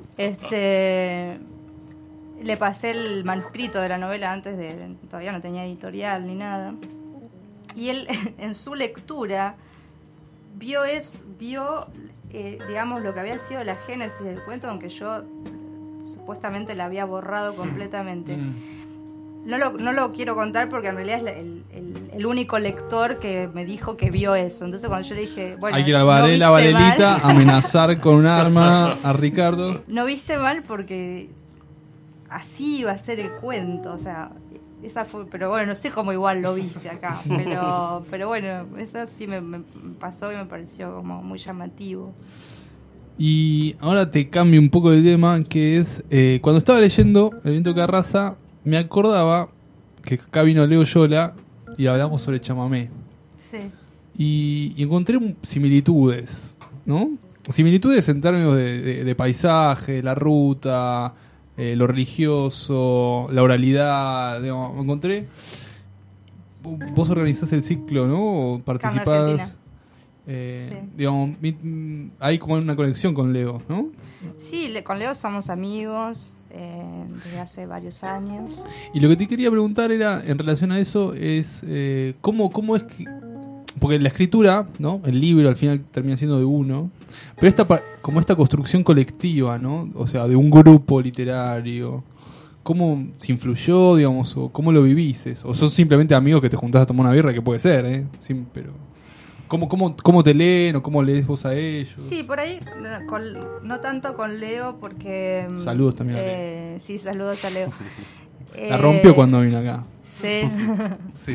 Le pasé el manuscrito de la novela todavía no tenía editorial ni nada. Y él, en su lectura, vio digamos, lo que había sido la génesis del cuento, aunque yo supuestamente la había borrado completamente. No lo quiero contar porque en realidad es el único lector que me dijo que vio eso. Entonces cuando yo le dije, bueno, Hay que ir a no Varela, viste Varelita, mal. amenazar con un arma a Ricardo. No viste mal porque así iba a ser el cuento, o sea, esa fue, pero bueno, no sé cómo igual lo viste acá, pero bueno, eso sí me pasó y me pareció como muy llamativo. Y ahora te cambio un poco de tema, que es, cuando estaba leyendo El viento que arrasa, me acordaba que acá vino Leo Yola y hablamos sobre chamamé. Sí. Y encontré similitudes, ¿no? Similitudes en términos de paisaje, la ruta, lo religioso, la oralidad, digamos, me encontré. Vos organizás el ciclo, ¿no? O participás. Sí. Digamos, hay como una conexión con Leo, ¿no? Sí, con Leo somos amigos desde hace varios años. Y lo que te quería preguntar era, en relación a eso, es ¿cómo es que...? Porque la escritura, ¿no? El libro al final termina siendo de uno, pero como esta construcción colectiva, ¿no? O sea, de un grupo literario. ¿Cómo se influyó, digamos, o cómo lo vivís eso? ¿O son simplemente amigos que te juntás a tomar una birra, que puede ser, sí, pero... ¿Cómo te leen o cómo lees vos a ellos? Sí, por ahí, no tanto con Leo porque... Saludos también a Leo. Sí, saludos a Leo. La rompió cuando vino acá. Sí. Sí.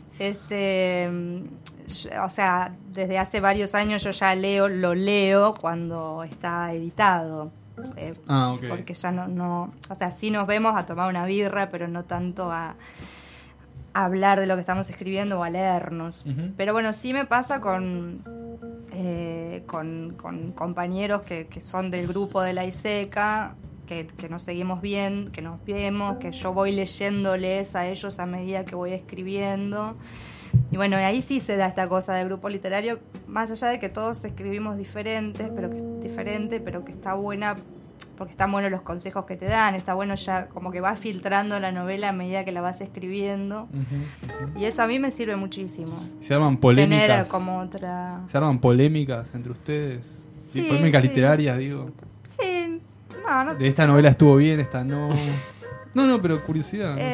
O sea, desde hace varios años yo ya lo leo cuando está editado. Ok. Porque ya no, o sea, sí nos vemos a tomar una birra, pero no tanto a hablar de lo que estamos escribiendo o a leernos. Uh-huh. Pero bueno, sí me pasa con compañeros que son del grupo de la ISECA, que nos seguimos bien, que nos vemos, que yo voy leyéndoles a ellos a medida que voy escribiendo. Y bueno, ahí sí se da esta cosa del grupo literario, más allá de que todos escribimos diferente, pero que está buena, porque están buenos los consejos que te dan, está bueno ya como que vas filtrando la novela a medida que la vas escribiendo. Uh-huh. Y eso a mí me sirve muchísimo. ¿Se arman polémicas? Tener como otra... ¿Se arman polémicas entre ustedes? Sí, polémicas sí. literarias, digo. Sí, no. De esta novela estuvo bien, esta no. No, pero curiosidad. ¿no?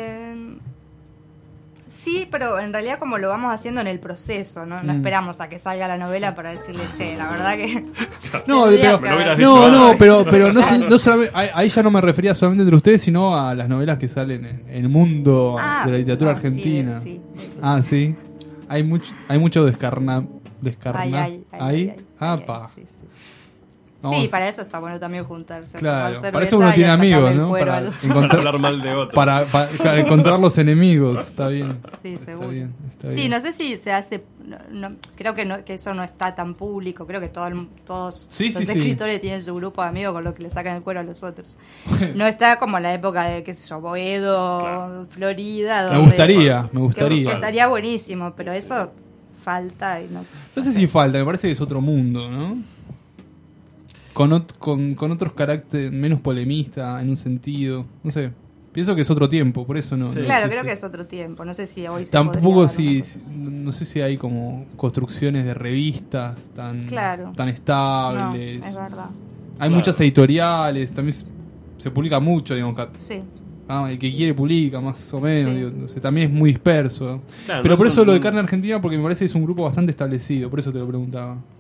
Sí, pero en realidad como lo vamos haciendo en el proceso, ¿no? No esperamos a que salga la novela para decirle, che, la verdad que... No, tendrías pero, que haber- pero no solamente, ahí ya no me refería solamente entre ustedes, sino a las novelas que salen en el mundo Ah, de la literatura no, sí, argentina. sí. Ah, sí. Hay mucho descarna. Ay, ¿Ahí? Apa. sí, sí. Vamos. Sí, para eso está bueno también juntarse. a Claro, tomar para cerveza eso uno y a tiene sacarle amigos, el ¿no? cuero Para al- encontrar, hablar mal de otro. para encontrar los enemigos. Está bien. Sí, seguro. Está Sí, bien. no sé si se hace... creo que eso no está tan público. Creo que todos Sí, los sí. escritores tienen su grupo de amigos con los que le sacan el cuero a los otros. No está como la época de, qué sé yo, Boedo, Florida. Me donde- gustaría. que estaría buenísimo, pero eso falta. Y No sé si falta, me parece que es otro mundo, ¿no? Con otros caracteres, menos polemista en un sentido. No sé. Pienso que es otro tiempo, por eso no. Sí. no Claro, existe. creo que es otro tiempo. No sé si hoy se Tampoco podría dar si, una cosa así. no sé si hay como construcciones de revistas tan Claro. tan No, estables. es verdad. Hay Claro. muchas editoriales, también se publica mucho, digamos. Sí. El que quiere publica, más o menos. Sí. Digo, no sé, también es muy disperso. Claro, Pero no por es eso un- lo de Carne Argentina, porque me parece que es un grupo bastante establecido, por eso te lo preguntaba.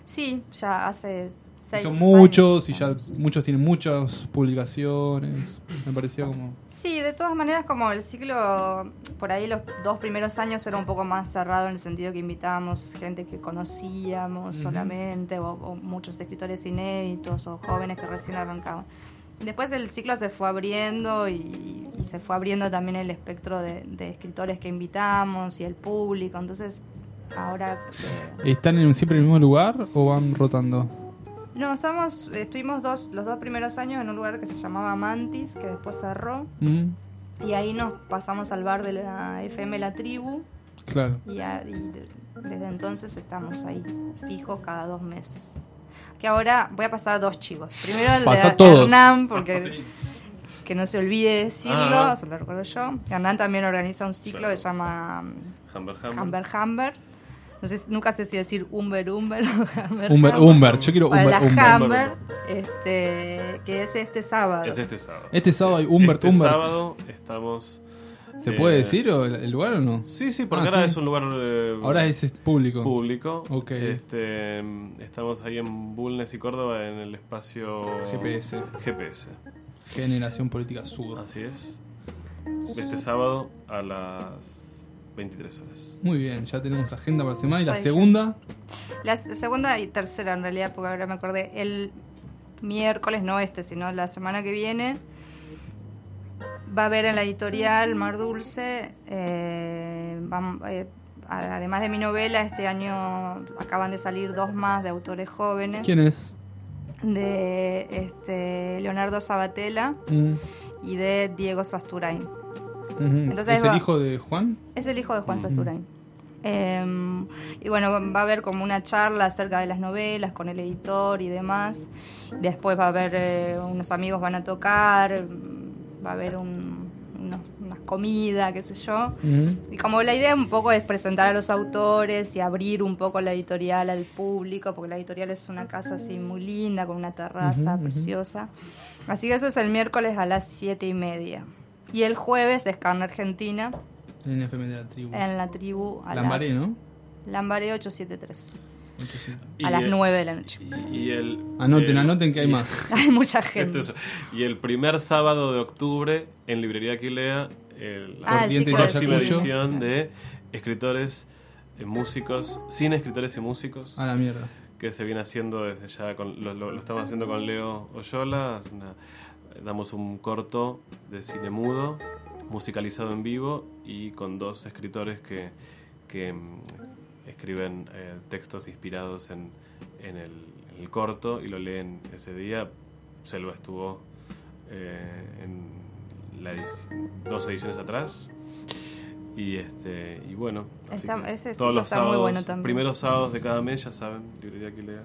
Sí, ya hace 6 Son años. muchos y ya muchos tienen muchas publicaciones. Me parecía como... Sí, de todas maneras, como el ciclo, por ahí los 2 primeros años era un poco más cerrado en el sentido que invitábamos gente que conocíamos solamente, o muchos escritores inéditos, o jóvenes que recién arrancaban. Después el ciclo se fue abriendo y se fue abriendo también el espectro de escritores que invitamos y el público. Entonces, ahora... ¿Están siempre en el mismo lugar o van rotando? No, estuvimos los 2 primeros años en un lugar que se llamaba Mantis, que después cerró. Y ahí nos pasamos al bar de la FM La Tribu. Claro. Y desde entonces estamos ahí, fijos cada 2 meses. Que ahora voy a pasar 2 chicos. Primero el Pasa de todos. Hernán, porque que no se olvide decirlo, Ah. se lo recuerdo yo. Hernán también organiza un ciclo Claro. que se llama Hamber. Hamber. No sé, nunca sé si decir Humber o Hamber. Humber. Yo quiero Para la Humber. Hamber, que es este sábado. Es este sábado. Este sábado hay Humbert. Este sábado estamos... ¿Se puede decir el lugar o no? Sí, porque Ah, ahora sí. es un lugar Ahora es público. público. Estamos ahí en Bulnes y Córdoba en el espacio GPS. Generación Política Sur. Así es. Este sábado a las 23 horas. Muy bien, ya tenemos agenda para la semana. ¿Y la Ahí. segunda? La segunda y tercera, en realidad, porque ahora me acordé. El miércoles, no sino la semana que viene, va a haber en la editorial Mar Dulce, además de mi novela, este año acaban de salir 2 más de autores jóvenes. ¿Quién es? De Leonardo Sabatella y de Diego Sasturain. Entonces ¿Es el hijo de Juan? Es el hijo de Juan Sasturain. Y bueno, va a haber como una charla acerca de las novelas con el editor y demás. Después va a haber unos amigos van a tocar, va a haber unas comidas, qué sé yo. Y como la idea un poco es presentar a los autores y abrir un poco la editorial al público, porque la editorial es una casa así muy linda, con una terraza preciosa. Así que eso es el miércoles a las 7:30. Y el jueves es Carne Argentina. En FM de la Tribu. En la Tribu a Lambaré, las... ¿no? Lambaré 873. Y A las 9 de la noche. Anoten que hay más. Hay mucha gente. Y el primer sábado de octubre en Librería Aquilea, la Corriente próxima Ayacucho. edición de escritores, músicos, sin escritores y músicos, A la mierda. que se viene haciendo desde ya, lo estamos haciendo con Leo Oyola. Damos un corto de cine mudo, musicalizado en vivo, y con 2 escritores que escriben textos inspirados en el corto y lo leen ese día. Selva estuvo en la 2 ediciones atrás. Y bueno, así que Ese todos ciclo los está muy sábados, bueno también. primeros sábados de cada mes, ya saben, Librería Aquilea.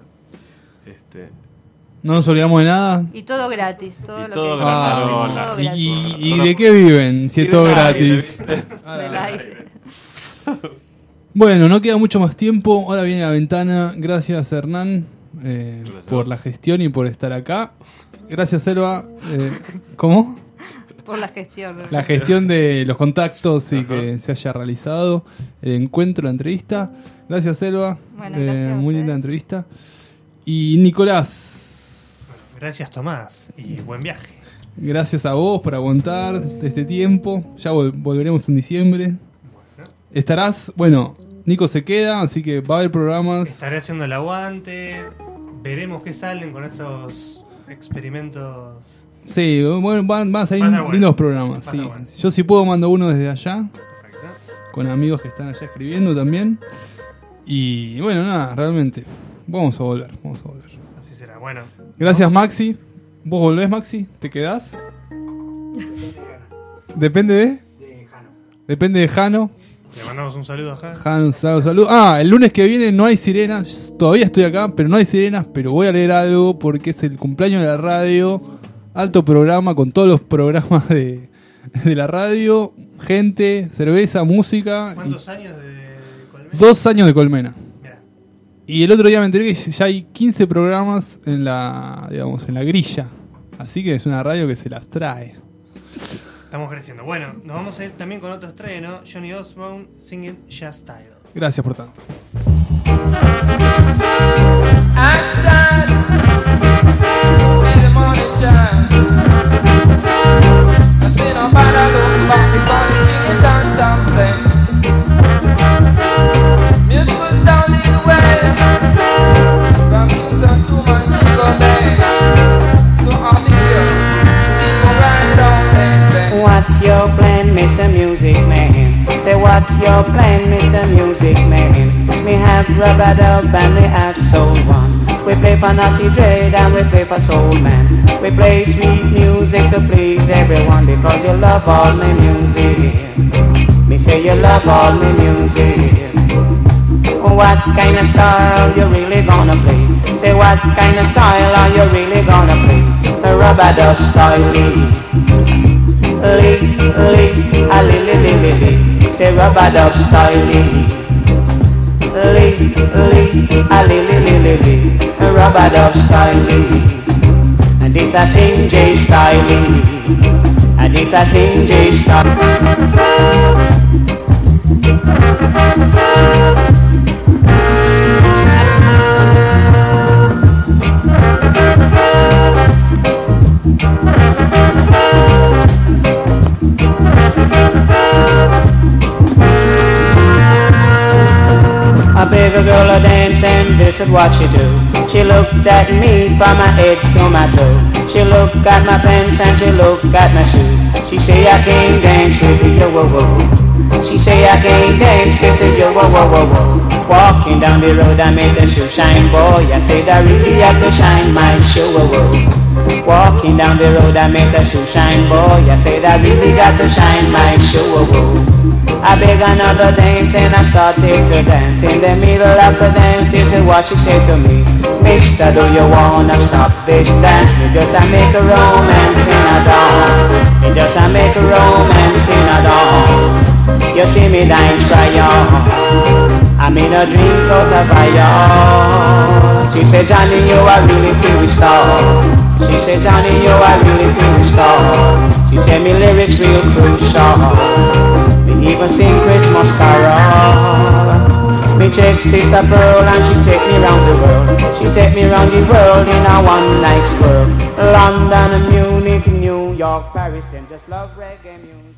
No nos olvidamos de nada. Y todo gratis. Todo Y lo todo que gratis. dijimos, Ah, todo ¿Y, gratis. y de qué viven si es todo gratis? Del aire. Bueno, no queda mucho más tiempo. Ahora viene la ventana. Gracias, Hernán, Gracias a por vos. la gestión y por estar acá. Gracias, Selva. ¿Cómo? Por la gestión. ¿no? La gestión de los contactos y que se haya realizado el encuentro, la entrevista. Gracias, Selva. Bueno, gracias a muy linda ustedes. entrevista. Y Nicolás, Gracias, Tomás, y buen viaje. gracias a vos por aguantar este tiempo. Ya volveremos en diciembre. Estarás, bueno, Nico se queda, así que va a haber programas. Estaré haciendo el aguante. Veremos qué salen con estos experimentos. Sí, bueno, van a salir Va a estar bueno. lindos programas. Va a Sí. estar bueno. Yo si puedo mando uno desde allá, Perfecto. con amigos que están allá escribiendo también. Y bueno, nada, realmente, vamos a volver. Así será. Bueno, Gracias, Maxi. ¿Vos volvés, Maxi? ¿Te quedás? Depende de... Depende de Jano. le mandamos un saludo a Jan. Jano, salud. El lunes que viene no hay sirenas. Todavía estoy acá, pero no hay sirenas. Pero voy a leer algo porque es el cumpleaños de la radio. Alto programa con todos los programas de la radio. Gente, cerveza, música. ¿Cuántos años de Colmena? 2 años de Colmena. Mirá, Y el otro día me enteré que ya hay 15 programas en la grilla. Así que es una radio que se las trae. estamos creciendo. Bueno, nos vamos a ir también con otro estreno. Johnny Osborne, Singing Jazz Style. Gracias por tanto. I Outside in the morning time, I see nobody look back because the king is on top thing. Music was down in the way from Houston to Montego Bay. So I'll be here, people right on dancing. What's your plan, Mr. Music Man? Say what's your plan, Mr. Music Man? Me have rubber dub and we have soul one. We play for Naughty Dread and we play for Soul Man. We play sweet music to please everyone because you love all my music. Me say you love all my music. What kind of style you really gonna play? Say what kind of style are you really gonna play? A rubber dub style. Say rubber dub style. Rubber dub style. And this I sing J style. And this I sing J style. A bigger girl a dance and this is what she do. She looked at me from my head to my toe. She looked at my pants and she looked at my shoes. She say I can't dance with you, whoa, whoa. She say I can't dance with you, whoa, whoa, whoa, whoa. Walking down the road I made the shoe shine, boy. I said I really have to shine my shoe, whoa, whoa. Walking down the road I made the shoe shine, boy. I said I really got to shine my shoe, whoa, whoa. I beg another dance and I started to dance. In the middle of the dance, this is what she said to me. Mister, do you wanna stop this dance? You just a make a romance in a dawn. You just a make a romance in a dawn. You see me dance, try on. I'm in a drink out of fire. She said, Johnny, you are really feel star. She said, Johnny, you are really feel star. She said, me lyrics real crucial. Even sing Christmas carol. Me check Sister Pearl and she take me round the world. She take me round the world in a one night world. London, Munich, New York, Paris, them just love reggae music.